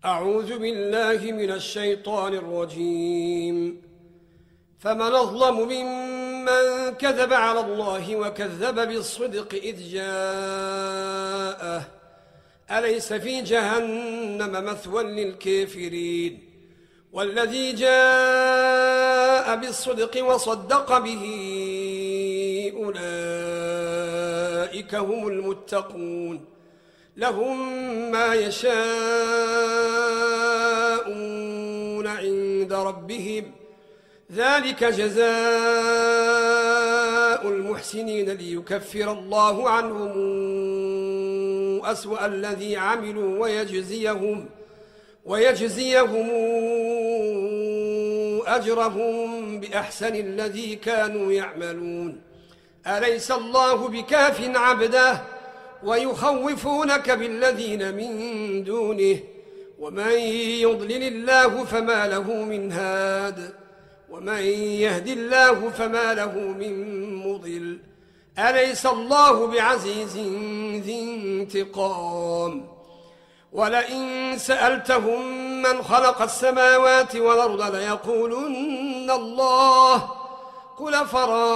أعوذ بالله من الشيطان الرجيم. فمن أظلم ممن كذب على الله وكذب بالصدق إذ جاءه أليس في جهنم مثوى للكافرين والذي جاء بالصدق وصدق به أولئك هم المتقون لهم ما يشاءون عند ربهم ذلك جزاء المحسنين ليكفر الله عنهم أسوأ الذي عملوا ويجزيهم أجرهم بأحسن الذي كانوا يعملون. أليس الله بكاف عبده ويخوفونك بالذين من دونه ومن يضلل الله فما له من هاد ومن يهد الله فما له من مضل. أليس الله بعزيز ذي انتقام. ولئن سألتهم من خلق السماوات والأرض ليقولن الله قل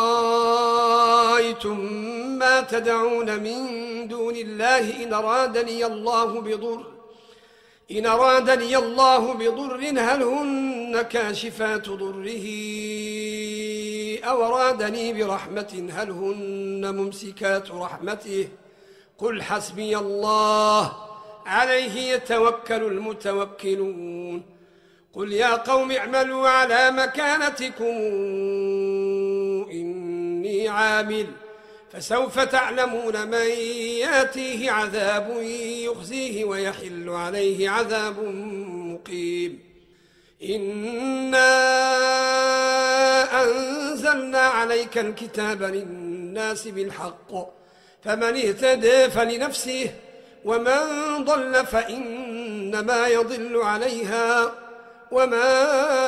فرأيتم ما تدعون من دون الله إن أرادني الله بضر هل هن كاشفات ضره أو أرادني برحمة هل هن ممسكات رحمته قل حسبي الله عليه يتوكل المتوكلون. قل يا قوم اعملوا على مكانتكم إني عامل فسوف تعلمون من ياتيه عذاب يخزيه ويحل عليه عذاب مقيم. إنا أنزلنا عليك الكتاب للناس بالحق فمن اهتدى فلنفسه ومن ضل فإنما يضل عليها وما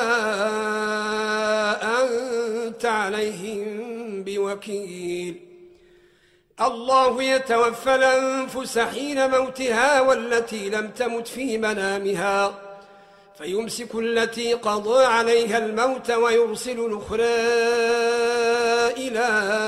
أنت عليهم بوكيل. الله يتوفى الأنفس حين موتها والتي لم تمت في منامها فيمسك التي قضى عليها الموت ويرسل الأخرى إلى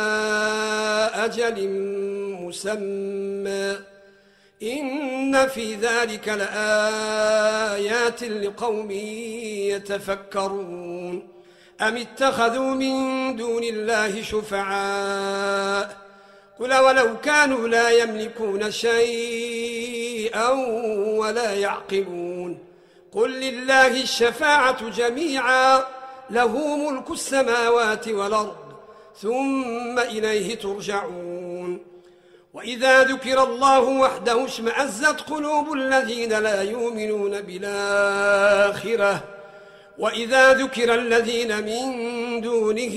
أجل مسمى إن في ذلك لآيات لقوم يتفكرون. أم اتخذوا من دون الله شفعاء قل ولو كانوا لا يملكون شيئا ولا يعقلون قل لله الشفاعة جميعا له ملك السماوات والأرض ثم إليه ترجعون. وإذا ذكر الله وحده اشمأزت قلوب الذين لا يؤمنون بالآخرة وإذا ذكر الذين من دونه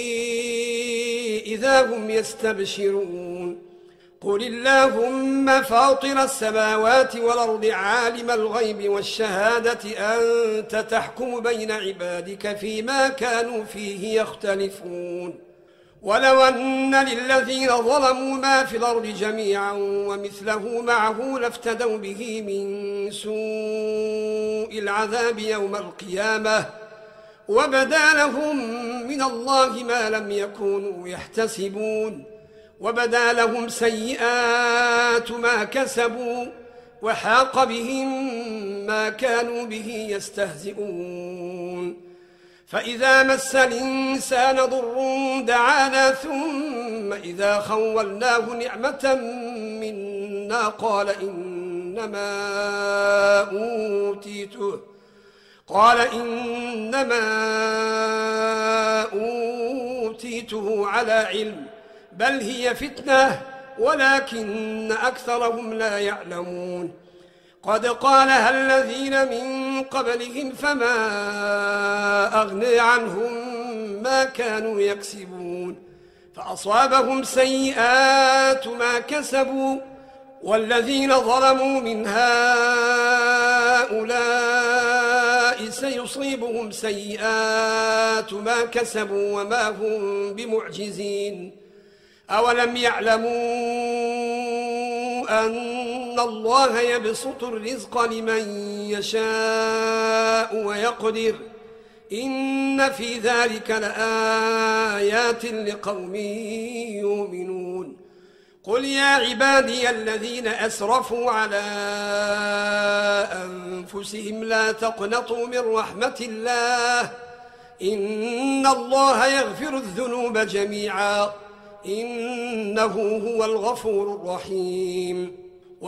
إذا هم يستبشرون. قل اللهم فاطر السماوات والأرض عالم الغيب والشهادة أنت تحكم بين عبادك فيما كانوا فيه يختلفون. ولو أن للذين ظلموا ما في الأرض جميعا ومثله معه لافتدوا به من سوء العذاب يوم القيامة وبدا لهم من الله ما لم يكونوا يحتسبون وبدا لهم سيئات ما كسبوا وحاق بهم ما كانوا به يستهزئون. فإذا مس الإنسان ضر دعانا ثم إذا خولناه نعمة منا قال إنما أوتيته على علم بل هي فتنة ولكن أكثرهم لا يعلمون. قد قالها الذين من قبلهم فما أغنى عنهم ما كانوا يكسبون فأصابهم سيئات ما كسبوا والذين ظلموا من هؤلاء سيصيبهم سيئات ما كسبوا وما هم بمعجزين. أولم يعلموا أن إن الله يبسط الرزق لمن يشاء ويقدر إن في ذلك لآيات لقوم يؤمنون قل يا عبادي الذين أسرفوا على أنفسهم لا تقنطوا من رحمة الله إن الله يغفر الذنوب جميعا إنه هو الغفور الرحيم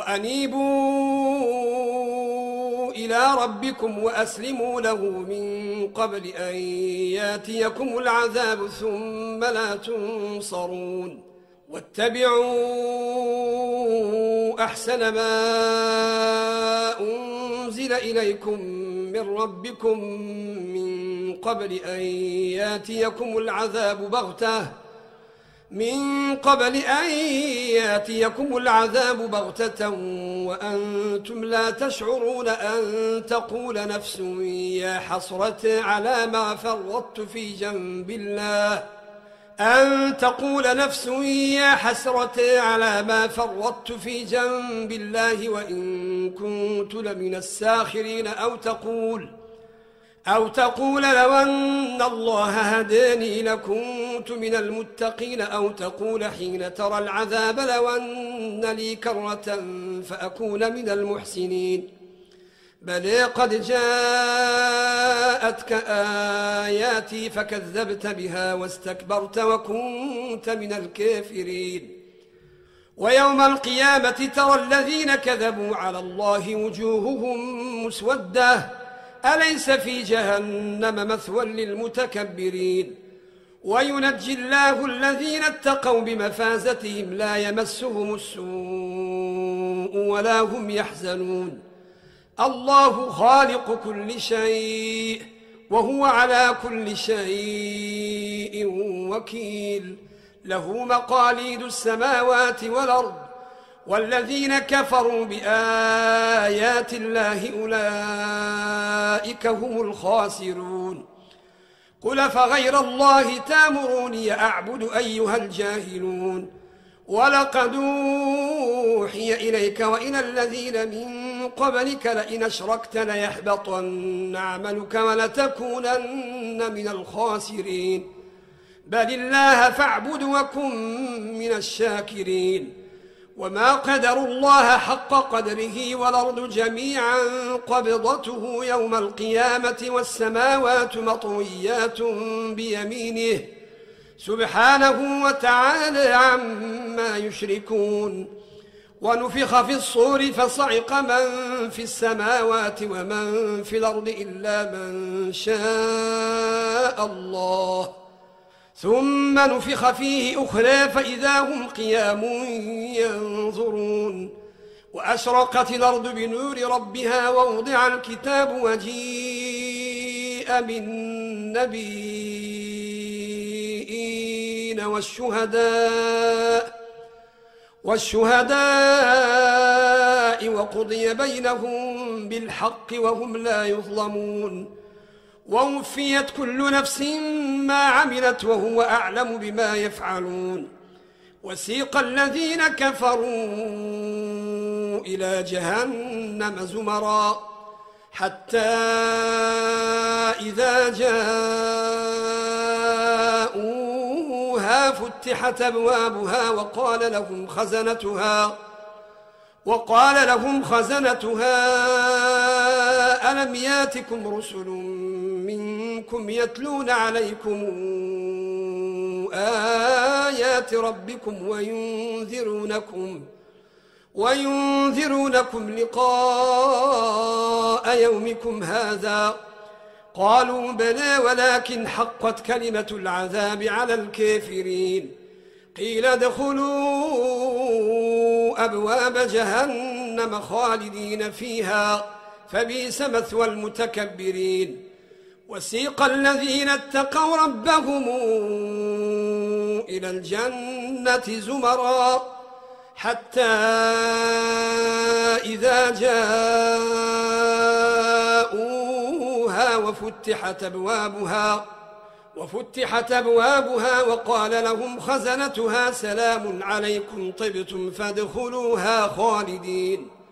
وأنيبوا إلى ربكم وأسلموا له من قبل أن ياتيكم العذاب ثم لا تنصرون واتبعوا أحسن ما أنزل إليكم من ربكم من قبل أن ياتيكم العذاب بغتة وأنتم لا تشعرون أن تقول نفس يا حسرة على ما فرطت في جنب الله وإن كنت لمن الساخرين أو تقول لو أن الله هداني لكنت من المتقين أو تقول حين ترى العذاب لو أن لي كرة فأكون من المحسنين بل قد جاءتك آياتي فكذبت بها واستكبرت وكنت من الكافرين ويوم القيامة ترى الذين كذبوا على الله وجوههم مسودة أليس في جهنم مثوى للمتكبرين وينجي الله الذين اتقوا بمفازتهم لا يمسهم السوء ولا هم يحزنون الله خالق كل شيء وهو على كل شيء وكيل له مقاليد السماوات والأرض والذين كفروا بآيات الله أولئك هم الخاسرون قل فغير الله تامروني أعبد أيها الجاهلون ولقد أوحي إليك وإلى الذين من قبلك لئن أشركت ليحبطن عملك ولتكونن من الخاسرين بل الله فاعبد وكن من الشاكرين وما قدروا الله حق قدره والأرض جميعا قبضته يوم القيامة والسماوات مطويات بيمينه سبحانه وتعالى عما يشركون ونفخ في الصور فصعق من في السماوات ومن في الأرض إلا من شاء الله ثم نفخ فيه أخرى فإذا هم قيام ينظرون وأشرقت الأرض بنور ربها ووضع الكتاب وجيء بالنبيين والشهداء وقضي بينهم بالحق وهم لا يظلمون ووفيت كل نفس ما عملت وهو أعلم بما يفعلون وسيق الذين كفروا إلى جهنم زمرا حتى إذا جاءوها فتحت أبوابها وقال لهم خزنتها ألم ياتكم رسل منكم يتلون عليكم آيات ربكم وينذرونكم لقاء يومكم هذا قالوا بلى ولكن حقت كلمة العذاب على الكافرين قيل ادخلوا أبواب جهنم خالدين فيها فبئس مثوى المتكبرين وسيق الذين اتقوا ربهم إلى الجنة زمرا حتى إذا جاءوها وفتحت أبوابها وقال لهم خزنتها سلام عليكم طبتم فادخلوها خالدين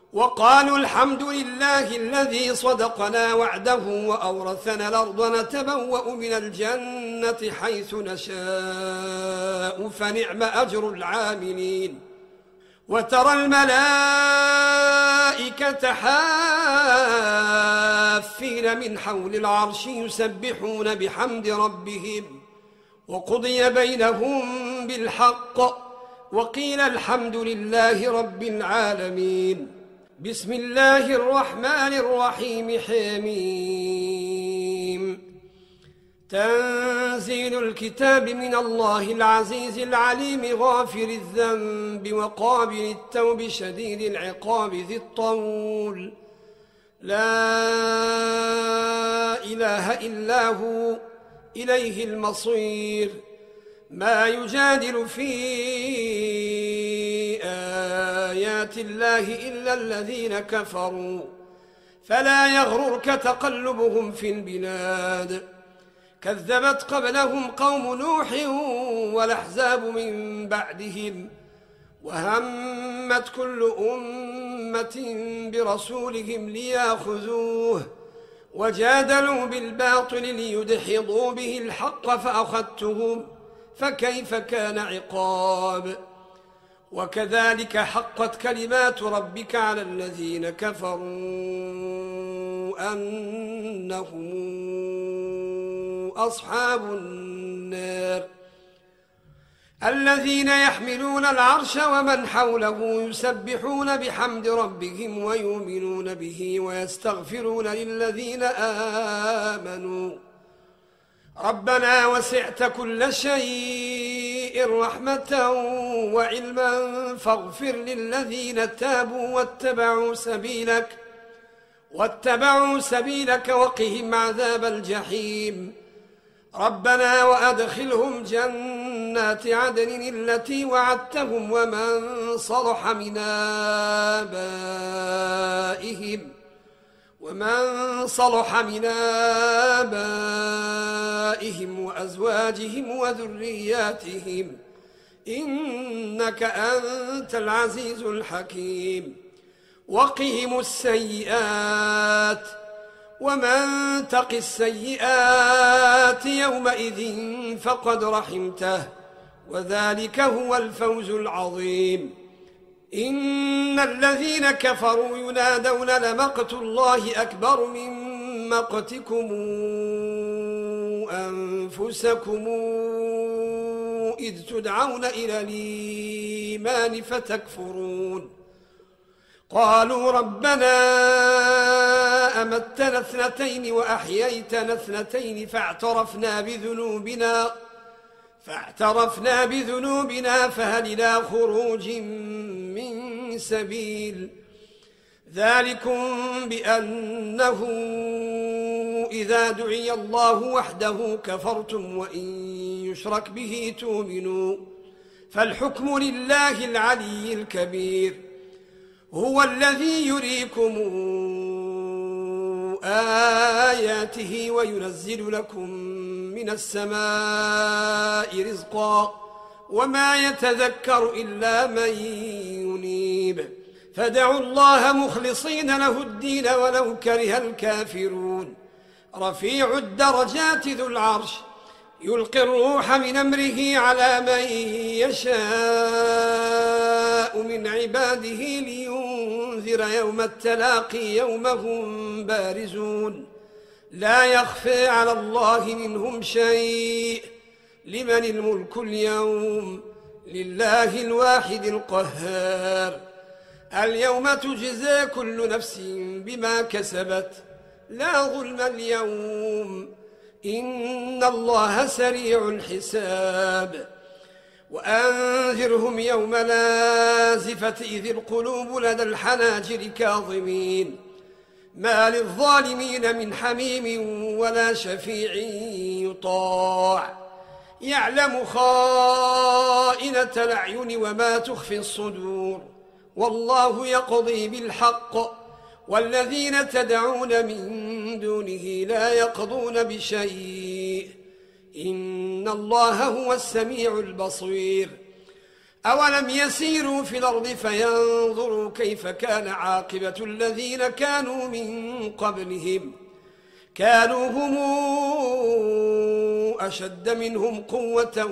وقالوا الحمد لله الذي صدقنا وعده وأورثنا الأرض نتبوأ من الجنة حيث نشاء فنعم أجر العاملين وترى الملائكة حافين من حول العرش يسبحون بحمد ربهم وقضي بينهم بالحق وقيل الحمد لله رب العالمين. بسم الله الرحمن الرحيم. حميم. تنزيل الكتاب من الله العزيز العليم غافر الذنب وقابل التوب شديد العقاب ذي الطول لا إله إلا هو إليه المصير. ما يجادل في آيات الله إلا الذين كفروا فلا يغررك تقلبهم في البلاد. كذبت قبلهم قوم نوح والأحزاب من بعدهم وهمت كل أمة برسولهم ليأخذوه وجادلوا بالباطل ليدحضوا به الحق فأخذتهم فكيف كان عقاب. وكذلك حقت كلمات ربك على الذين كفروا أنهم أصحاب النار الذين يحملون العرش ومن حوله يسبحون بحمد ربهم ويؤمنون به ويستغفرون للذين آمنوا ربنا وسعت كل شيء رحمة وعلما فاغفر للذين تابوا واتبعوا سبيلك وقهم عذاب الجحيم. ربنا وأدخلهم جنات عدن التي وعدتهم ومن صلح من آبائهم وأزواجهم وذرياتهم إنك أنت العزيز الحكيم. وقهم السيئات ومن تق السيئات يومئذ فقد رحمته وذلك هو الفوز العظيم. إن الذين كفروا ينادون لمقت الله أكبر من مقتكم أنفسكم إذ تدعون إلى الإيمان فتكفرون. قالوا ربنا أمتنا اثنتين وأحييتنا اثنتين فاعترفنا بذنوبنا فهل إلى خروج من سبيل. ذلكم بأنه إذا دعي الله وحده كفرتم وإن يشرك به تؤمنوا فالحكم لله العلي الكبير. هو الذي يريكم آياته وينزل لكم من السماء رزقا وما يتذكر إلا من ينيب. فادعوا الله مخلصين له الدين ولو كره الكافرون. رفيع الدرجات ذو العرش يلقي الروح من أمره على من يشاء من عباده لينذر يوم التلاقي يوم هم بارزون لا يخفى على الله منهم شيء. لمن الملك اليوم؟ لله الواحد القهار. اليوم تجزى كل نفس بما كسبت لا ظلم اليوم إن الله سريع الحساب. وأنذرهم يوم لازفة إذ القلوب لدى الحناجر كاظمين ما للظالمين من حميم ولا شفيع يطاع. يعلم خائنة الأعين وما تخفي الصدور والله يقضي بالحق والذين تدعون من دونه لا يقضون بشيء إن الله هو السميع البصير. أولم يسيروا في الأرض فينظروا كيف كان عاقبة الذين كانوا من قبلهم كانوا هم أشد منهم قوة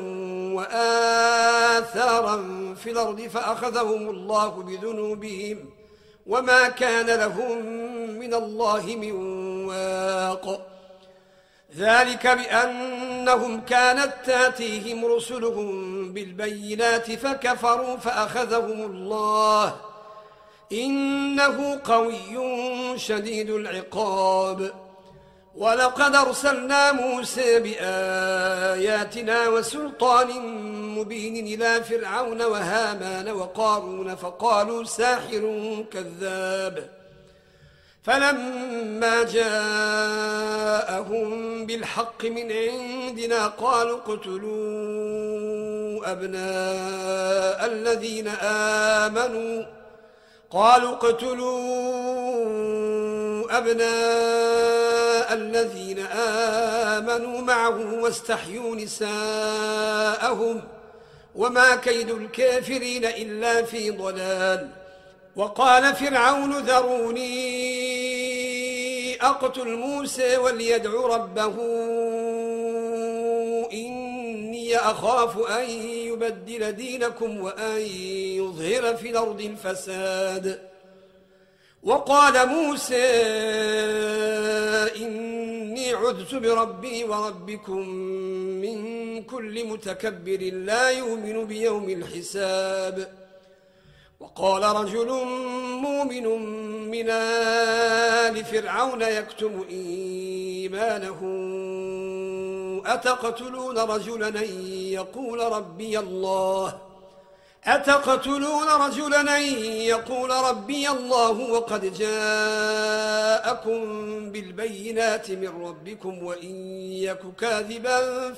وآثارا في الأرض فأخذهم الله بذنوبهم وما كان لهم من الله من واق ذلك بأنهم كانت تاتيهم رسلهم بالبينات فكفروا فأخذهم الله إنه قوي شديد العقاب ولقد أرسلنا موسى بآياتنا وسلطان مبين إلى فرعون وهامان وقارون فقالوا ساحر كذاب فلما جاءهم بالحق من عندنا قالوا اقتلوا أبناء الذين آمنوا معه واستحيوا نساءهم وما كيد الكافرين إلا في ضلال وقال فرعون ذروني أقتل موسى وليدع ربه إني أخاف أن يبدل دينكم وأن يظهر في الأرض الفساد وقال موسى إني عذت بربي وربكم من كل متكبر لا يؤمن بيوم الحساب وقال رجل مؤمن من آل فرعون يكتم إيمانه أتقتلون رجلا يقول ربي الله وقد جاءكم بالبينات من ربكم وإن يك كاذبا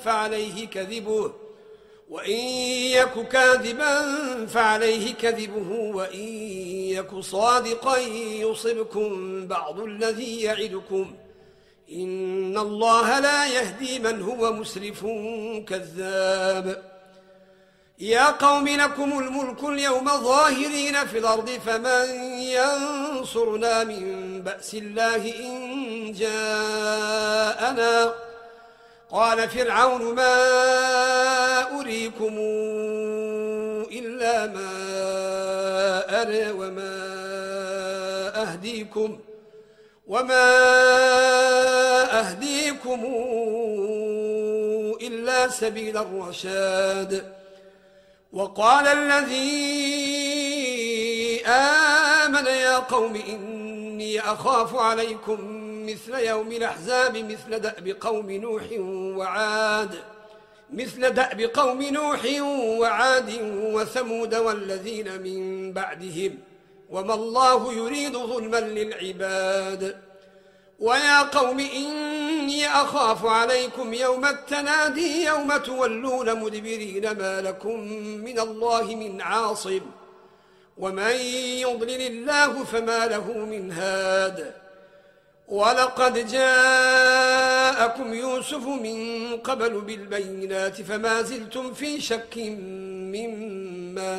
فعليه كذبه وإن يك صادقا يصبكم بعض الذي يعدكم إن الله لا يهدي من هو مسرف كذاب يا قوم لكم الملك اليوم ظاهرين في الأرض فمن ينصرنا من بأس الله إن جاءنا قال فرعون ما أريكم إلا ما أرى وما أهديكم إلا سبيل الرشاد وقال الذي آمن يا قوم إني أخاف عليكم مثل يوم الأحزاب مثل دأب قوم نوح وعاد وثمود والذين من بعدهم وما الله يريد ظلما للعباد ويا قوم إني أخاف عليكم يوم التنادي يوم تولون مدبرين ما لكم من الله من عاصم ومن يضلل الله فما له من هاد ولقد جاءكم يوسف من قبل بالبينات فما زلتم في شك مما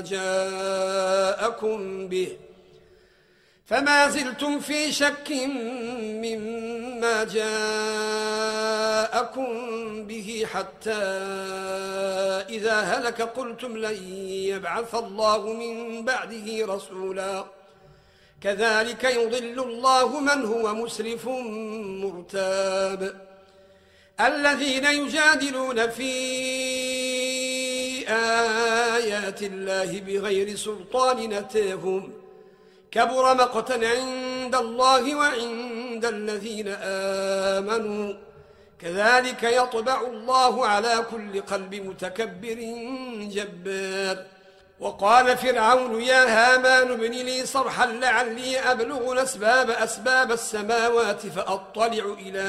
جاءكم به حتى إذا هلك قلتم لن يبعث الله من بعده رسولا كذلك يضل الله من هو مسرف مرتاب الذين يجادلون في آيات الله بغير سلطان أتاهم كبر مقتا عند الله وعند الذين آمنوا كذلك يطبع الله على كل قلب متكبر جبار وقال فرعون يا هامان ابن لي صرحا لعلي أبلغ أسباب السماوات فأطلع إلى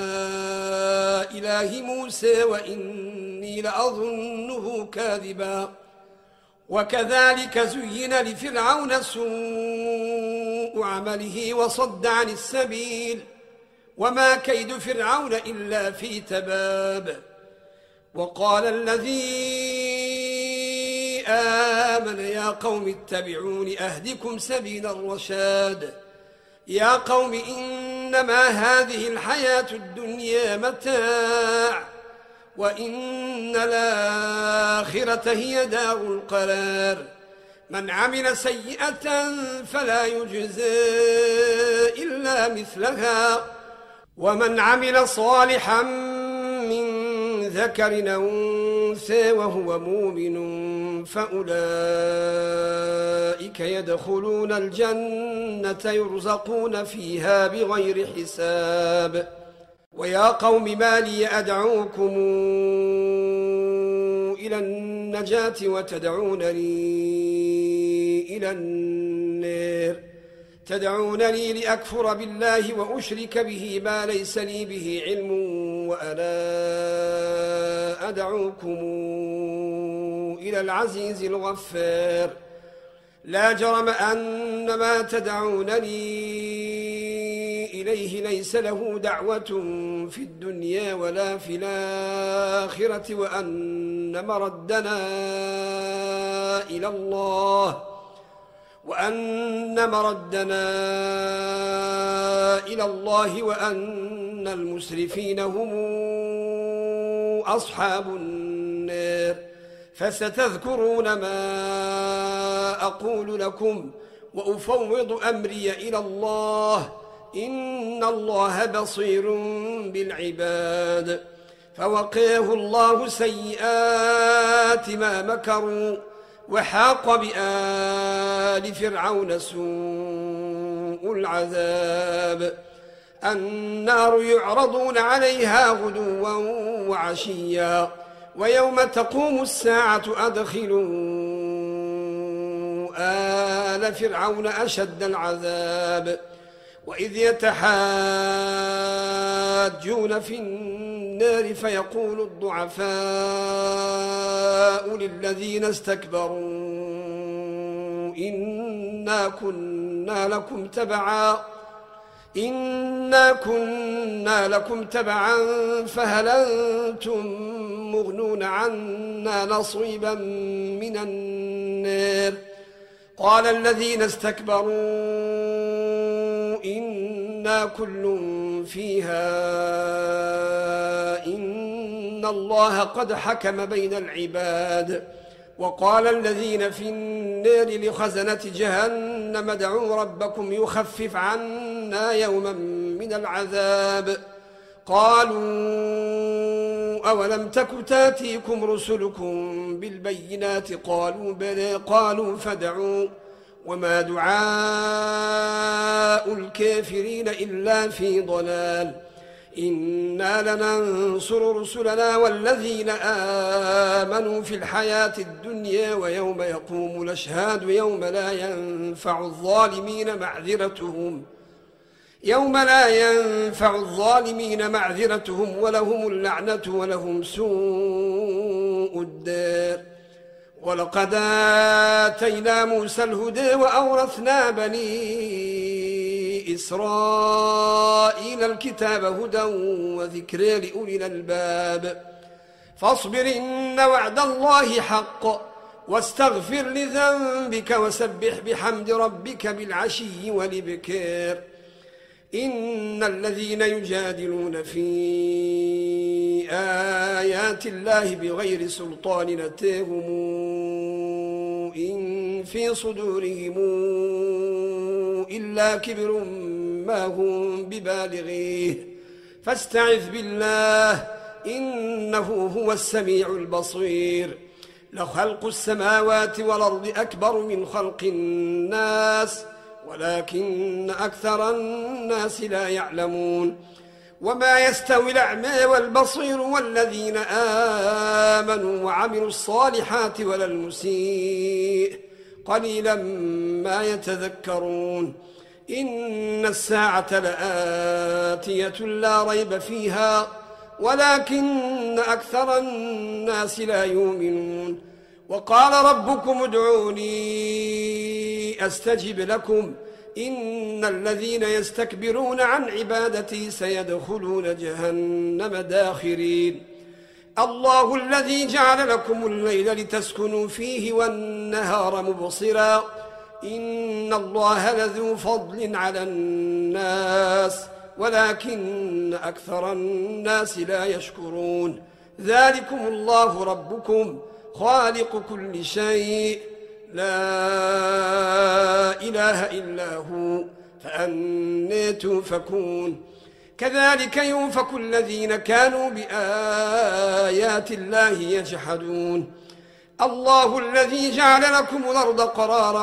إله موسى وإني لأظنه كاذبا وكذلك زين لفرعون سوء عمله وصد عن السبيل وما كيد فرعون إلا في تباب وقال الذي آمن يا قوم اتبعون أهدكم سبيل الرشاد يا قوم إنما هذه الحياة الدنيا متاع وإن الآخرة هي دار القرار من عمل سيئة فلا يجزى إلا مثلها ومن عمل صالحا من ذكر أو أنثى وهو مؤمن فأولئك يدخلون الجنة يرزقون فيها بغير حساب ويا قوم ما لي أدعوكم إلى النجاة وتدعونني إلى النار تدعونني لأكفر بالله وأشرك به ما ليس لي به علم وأنا أدعوكم إلى العزيز الغفار لا جرم أن ما تدعونني إليه ليس له دعوة في الدنيا ولا في الآخرة وأن مردنا إلى الله وأن المسرفين هم أصحاب النار فستذكرون ما أقول لكم وأفوض أمري إلى الله إن الله بصير بالعباد فوقاه الله سيئات ما مكروا وحاق بآل فرعون سوء العذاب النار يعرضون عليها غدوا وعشيا ويوم تقوم الساعة أدخلوا آل فرعون أشد العذاب وإذ يتحاجون في النار فيقول الضعفاء للذين استكبروا إنا كنا لكم تبعا فهل أنتم مغنون عنا نصيبا من النار قال الذين استكبروا إنا كل فيها إن الله قد حكم بين العباد وقال الذين في النار لخزنة جهنم ادعوا ربكم يخفف عنا يوما من العذاب قالوا أولم تك تاتيكم رسلكم بالبينات قالوا بلى قالوا فادعوا وما دعاء الكافرين إلا في ضلال إنا لننصر رسلنا والذين آمنوا في الحياة الدنيا ويوم يقوم الأشهاد يوم لا ينفع الظالمين معذرتهم ولهم اللعنة ولهم سوء الدار ولقد آتينا موسى الهدى وأورثنا بني إسرائيل الكتاب هدى وذكرى لأولي الألباب فاصبر إن وعد الله حق واستغفر لذنبك وسبح بحمد ربك بالعشي والإبكار إن الذين يجادلون في آيات الله بغير سلطان أتاهم إن في صدورهم إلا كبر ما هم ببالغيه فاستعذ بالله إنه هو السميع البصير لخلق السماوات والأرض أكبر من خلق الناس ولكن أكثر الناس لا يعلمون وما يستوي الأعمى والبصير والذين آمنوا وعملوا الصالحات ولا المسيء قليلا ما يتذكرون إن الساعة لآتية لا ريب فيها ولكن أكثر الناس لا يؤمنون وقال ربكم ادعوني أستجب لكم إن الذين يستكبرون عن عبادتي سيدخلون جهنم داخرين الله الذي جعل لكم الليل لتسكنوا فيه والنهار مبصرا إن الله لذو فضل على الناس ولكن أكثر الناس لا يشكرون ذلكم الله ربكم خالق كل شيء لا إله إلا هو فأنى تؤفكون كذلك يؤفك الذين كانوا بآيات الله يجحدون الله الذي جعل لكم الأرض قرارا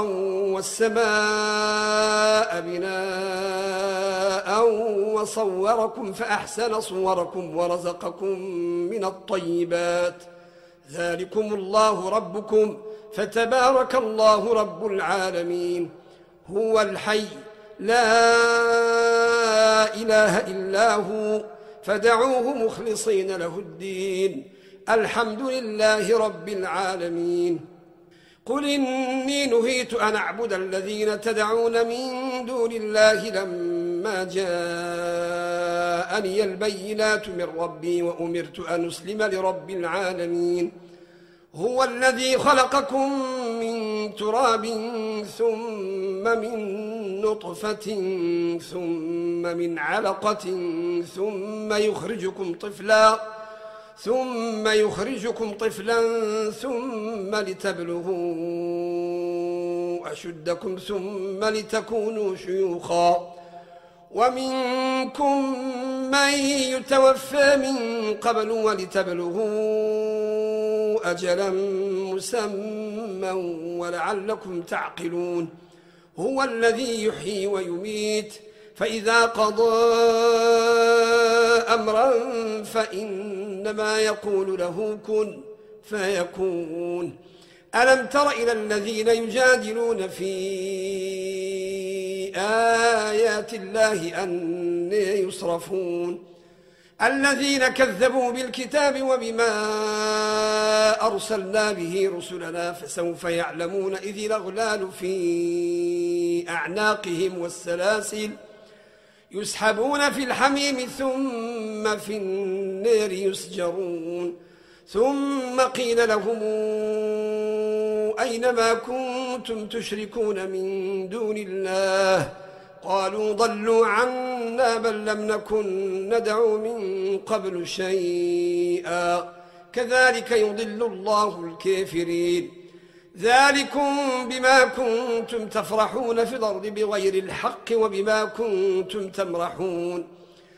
والسماء بناء وصوركم فأحسن صوركم ورزقكم من الطيبات ذلكم الله ربكم فتبارك الله رب العالمين هو الحي لا إله إلا هو فدعوه مخلصين له الدين الحمد لله رب العالمين قل إني نهيت أن أعبد الذين تدعون من دون الله لما جاءني البينات من ربي وأمرت أن أسلم لرب العالمين هو الذي خلقكم من تراب ثم من نطفة ثم من علقة ثم يخرجكم طفلا ثم لتبلغوا أشدكم ثم لتكونوا شيوخا ومنكم من يتوفى من قبل ولتبلغوا أجلا مسمى ولعلكم تعقلون هو الذي يحيي ويميت فإذا قضى أمرا فإنما يقول له كن فيكون ألم تر إلى الذين يجادلون في آيات الله أن يصرفون الذين كذبوا بالكتاب وبما أرسلنا به رسلنا فسوف يعلمون إذ الأغلال في أعناقهم والسلاسل يسحبون في الحميم ثم في النار يسجرون ثم قيل لهم أين ما كنتم تشركون من دون الله قالوا ضلوا عنا بل لم نكن ندعو من قبل شيئا كذلك يضل الله الكافرين ذلكم بما كنتم تفرحون في الأرض بغير الحق وبما كنتم تمرحون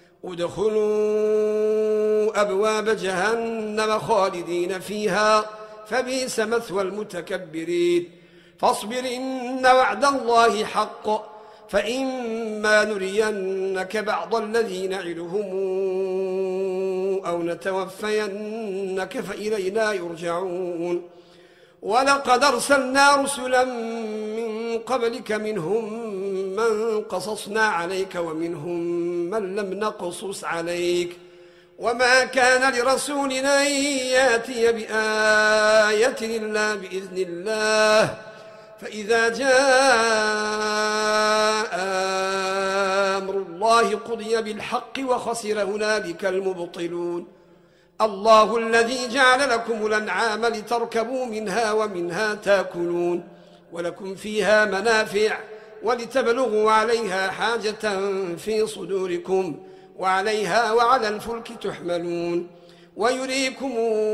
ادخلوا أبواب جهنم خالدين فيها فبئس مثوى المتكبرين فاصبر إن وعد الله حق فإما نرينك بعض الذي نعدهم أو نتوفينك فإلينا يرجعون ولقد أرسلنا رسلا من قبلك منهم من قصصنا عليك ومنهم من لم نقصص عليك وما كان لرسول أن يأتي بآية إلا بإذن الله فإذا جاء أمر الله قضي بالحق وخسر هنالك المبطلون الله الذي جعل لكم الأنعام لتركبوا منها ومنها تأكلون ولكم فيها منافع ولتبلغوا عليها حاجة في صدوركم وعليها وعلى الفلك تحملون ويريكم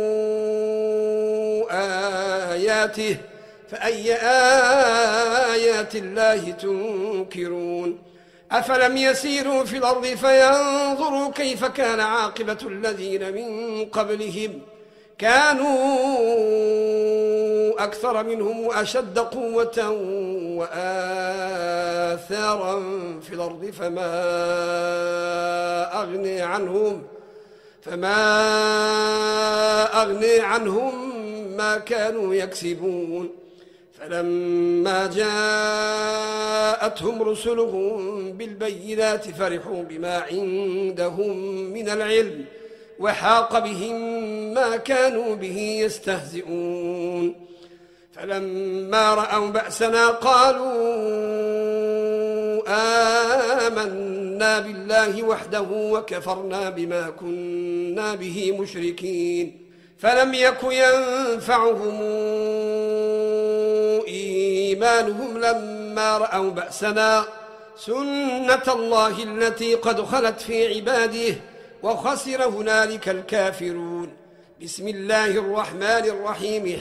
آياته فأي آيات الله تنكرون أفلم يسيروا في الأرض فينظروا كيف كان عاقبة الذين من قبلهم كانوا أكثر منهم وأشد قوة وآثارا في الأرض فما أغني عنهم ما كانوا يكسبون فلما جاءتهم رسلهم بالبينات فرحوا بما عندهم من العلم وحاق بهم ما كانوا به يستهزئون فلما رأوا بأسنا قالوا آمنا بالله وحده وكفرنا بما كنا به مشركين فلم يك ينفعهم إيمانهم لما رأوا بأسنا سنة الله التي قد خلت في عباده وخسر هنالك الكافرون. بسم الله الرحمن الرحيم.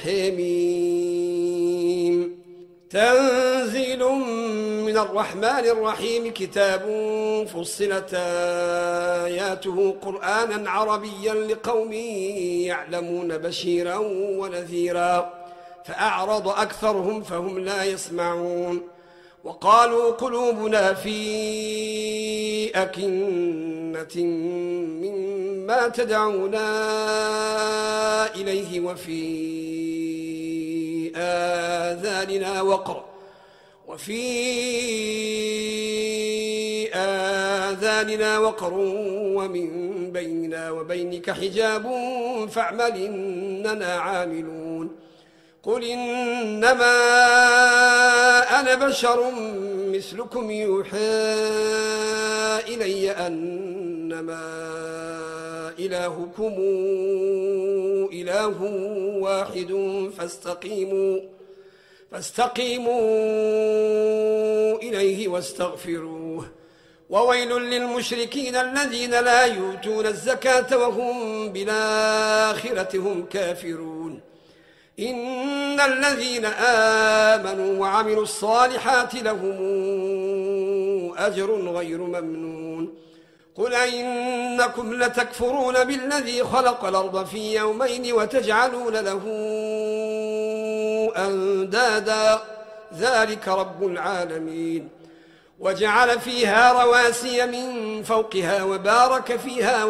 حميم. تنزيل من الرحمن الرحيم. كتاب فصلت آياته قرآنا عربيا لقوم يعلمون بشيرا ونذيرا فأعرض أكثرهم فهم لا يسمعون. وقالوا قلوبنا في أكنة مما تدعونا إليه وفي آذاننا وقر ومن بيننا وبينك حجاب فاعمل إننا عاملون. قل إنما أنا بشر مثلكم يوحى إلي أنما إلهكم إله واحد فاستقيموا إليه واستغفروه. وويل للمشركين الذين لا يؤتون الزكاة وهم بالآخرة هم كافرون. إن الذين آمنوا وعملوا الصالحات لهم أجر غير ممنون. قل أئنكم لتكفرون بالذي خلق الأرض في يومين وتجعلون له أندادا ذلك رب العالمين. وجعل فيها رواسي من فوقها وبارك فيها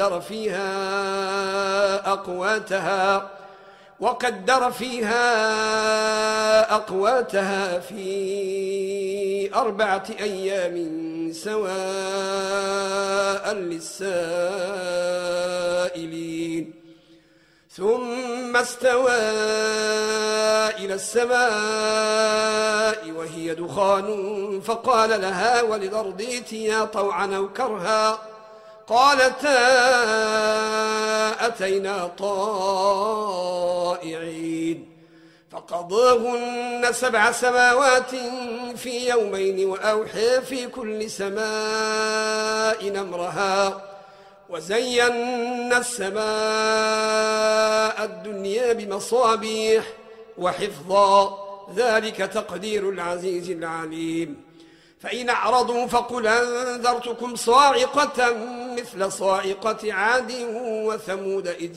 وقدر فيها أقواتها في 4 أيام سواء للسائلين. ثم استوى إلى السماء وهي دخان فقال لها وللأرض ائتيا طوعا أو كرها قالتا أتينا طائعين. فقضاهن 7 سماوات في يومين وأوحى في كل سماء أمرها وزينا السماء الدنيا بمصابيح وحفظا ذلك تقدير العزيز العليم. فإن أعرضوا فقل أنذرتكم صاعقة مثل صاعقة عاد وثمود إذ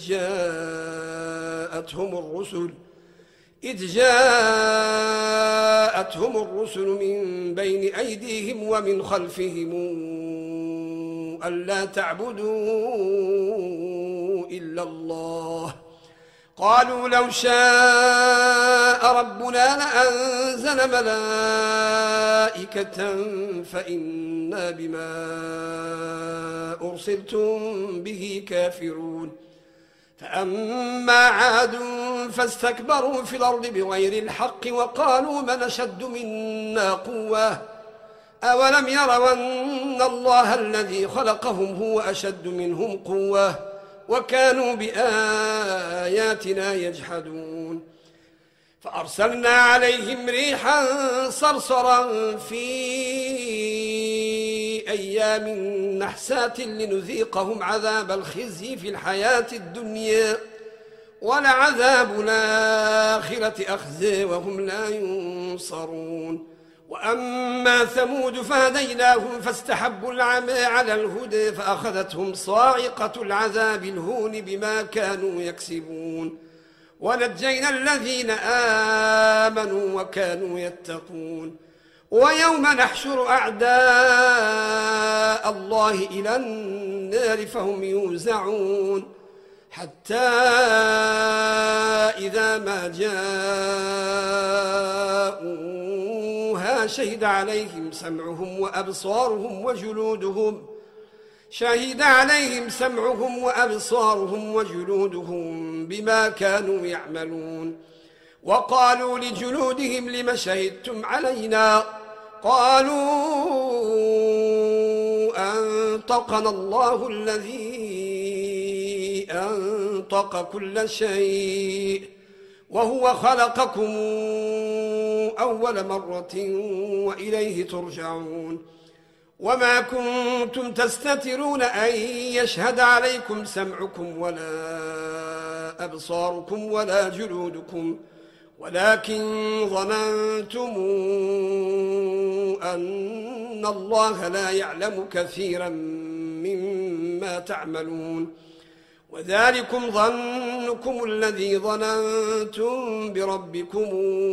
جاءتهم الرسل من بين أيديهم ومن خلفهم ألا تعبدوا إلا الله قالوا لو شاء ربنا لأنزل ملائكة فإنا بما أرسلتم به كافرون. فأما عاد فاستكبروا في الأرض بغير الحق وقالوا من أشد منا قوة أولم يروا أن الله الذي خلقهم هو أشد منهم قوة وكانوا بآياتنا يجحدون. فأرسلنا عليهم ريحا صرصرا في أيام نحسات لنذيقهم عذاب الخزي في الحياة الدنيا ولعذاب الآخرة أخزي وهم لا ينصرون. وأما ثمود فهديناهم فاستحبوا العمى على الهدى فأخذتهم صاعقة العذاب الهون بما كانوا يكسبون. ونجينا الذين آمنوا وكانوا يتقون. ويوم نحشر أعداء الله إلى النار فهم يوزعون حتى إذا ما جاءوها شهد عليهم سمعهم وأبصارهم وجلودهم بما كانوا يعملون. وقالوا لجلودهم لم شهدتم علينا قالوا أنطقنا الله الذي أنطق كل شيء وهو خلقكم أول مرة وإليه ترجعون وما كنتم تستترون أن يشهد عليكم سمعكم ولا أبصاركم ولا جلودكم ولكن ظننتم أن الله لا يعلم كثيرا مما تعملون وذلكم ظنكم الذي ظننتم بربكم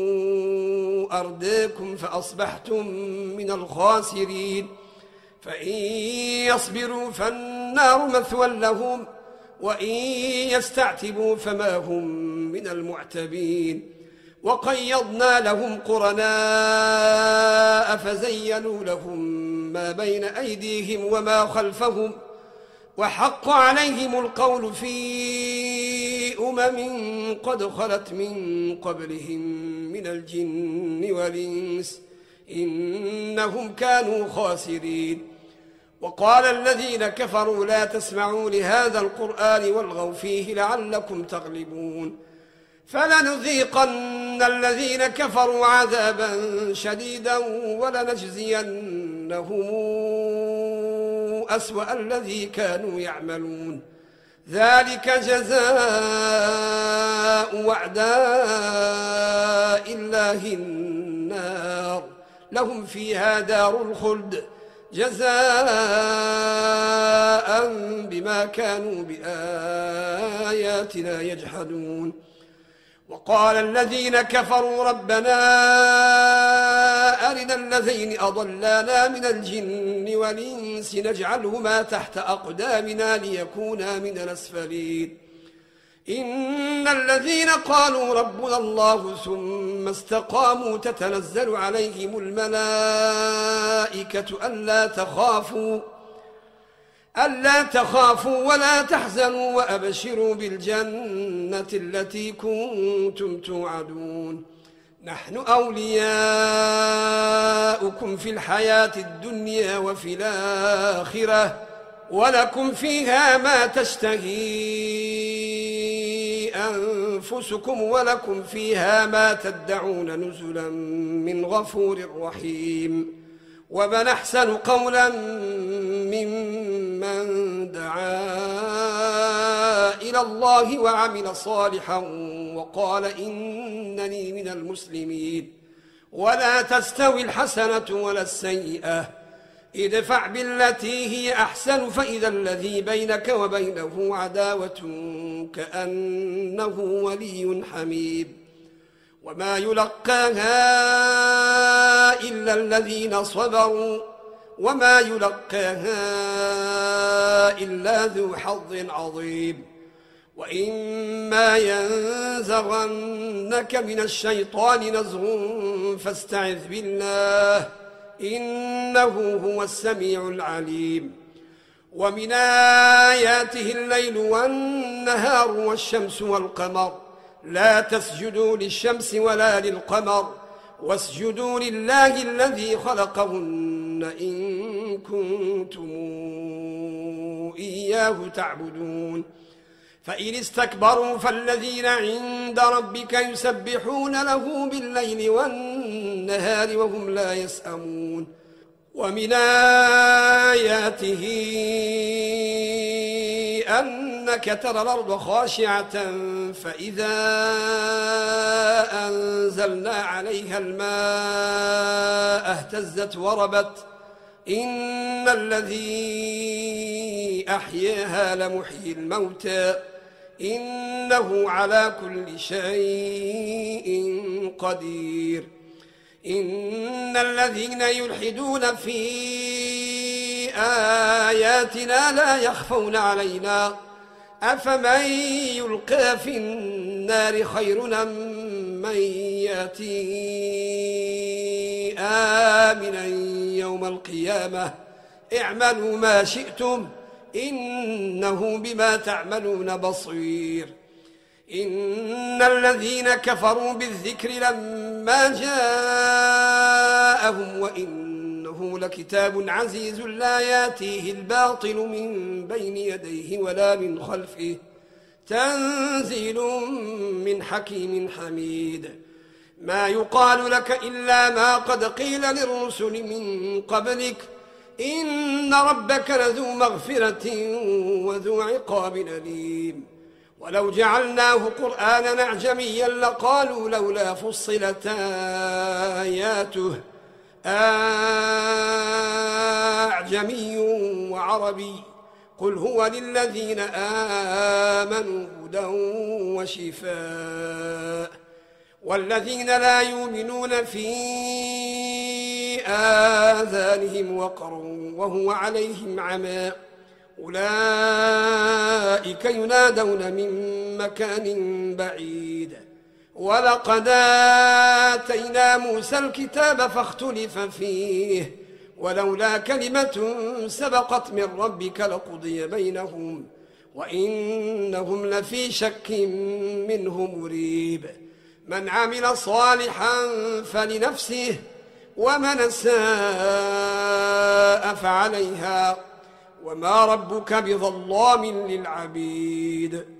أرداكم فأصبحتم من الخاسرين فإن يصبروا فالنار مثوى لهم وإن يستعتبوا فما هم من المعتبين وقيضنا لهم قرناء فزينوا لهم ما بين أيديهم وما خلفهم وحق عليهم القول في قد خلت من قبلهم من الجن والإنس إنهم كانوا خاسرين وقال الذين كفروا لا تسمعوا لهذا القرآن والغوا فيه لعلكم تغلبون فلنذيقن الذين كفروا عذابا شديدا ولنجزينهم أسوأ الذي كانوا يعملون ذلك جزاء وعداء الله النار لهم فيها دار الخلد جزاء بما كانوا بآياتنا يجحدون وقال الذين كفروا ربنا أرنا الذين أضلانا من الجن والإنس نجعلهما تحت أقدامنا ليكونا من الأسفلين إن الذين قالوا ربنا الله ثم استقاموا تتنزل عليهم الملائكة ألا تخافوا ولا تحزنوا وأبشروا بالجنة التي كنتم توعدون نحن أولياؤكم في الحياة الدنيا وفي الآخرة ولكم فيها ما تشتهي أنفسكم ولكم فيها ما تدعون نزلا من غفور رحيم ومن أحسن قولا ممن دعا إلى الله وعمل صالحا وقال إنني من المسلمين ولا تستوي الحسنة ولا السيئة ادفع بالتي هي أحسن فإذا الذي بينك وبينه عداوة كأنه ولي حميم وما يلقاها إلا الذين صبروا وما يلقاها إلا ذو حظ عظيم وإما ينزغنك من الشيطان نزغ فاستعذ بالله إنه هو السميع العليم ومن آياته الليل والنهار والشمس والقمر لا تسجدوا للشمس ولا للقمر واسجدوا لله الذي خلقهن إن كنتم إياه تعبدون فإن استكبروا فالذين عند ربك يسبحون له بالليل والنهار وهم لا يسأمون ومن آياته أنك ترى الأرض خاشعة فإذا أنزلنا عليها الماء اهتزت وربت إن الذي أحياها لمحيي الموتى إنه على كل شيء قدير إن الذين يلحدون في آياتنا لا يخفون علينا أفمن يلقى في النار خير من يأتي آمنا يوم القيامة اعملوا ما شئتم إنه بما تعملون بصير إن الذين كفروا بالذكر لما جاءهم وإنه لكتاب عزيز لا ياتيه الباطل من بين يديه ولا من خلفه تنزيل من حكيم حميد ما يقال لك إلا ما قد قيل للرسل من قبلك إن ربك لذو مغفرة وذو عقاب أليم ولو جعلناه قرآنا أعجميا لقالوا لولا فصلت آياته أعجمي وعربي قل هو للذين آمنوا هدى وشفاء والذين لا يؤمنون في آذانهم وقر وهو عليهم عمى أولئك ينادون من مكان بعيد ولقد آتينا موسى الكتاب فاختلف فيه ولولا كلمة سبقت من ربك لقضي بينهم وإنهم لفي شك منه مريب من عمل صالحا فلنفسه ومن أساء فعليها وما ربك بظلام للعبيد